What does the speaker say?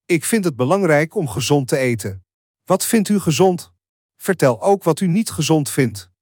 Ik vind het belangrijk om gezond te eten. Wat vindt u gezond? Vertel ook wat u niet gezond vindt.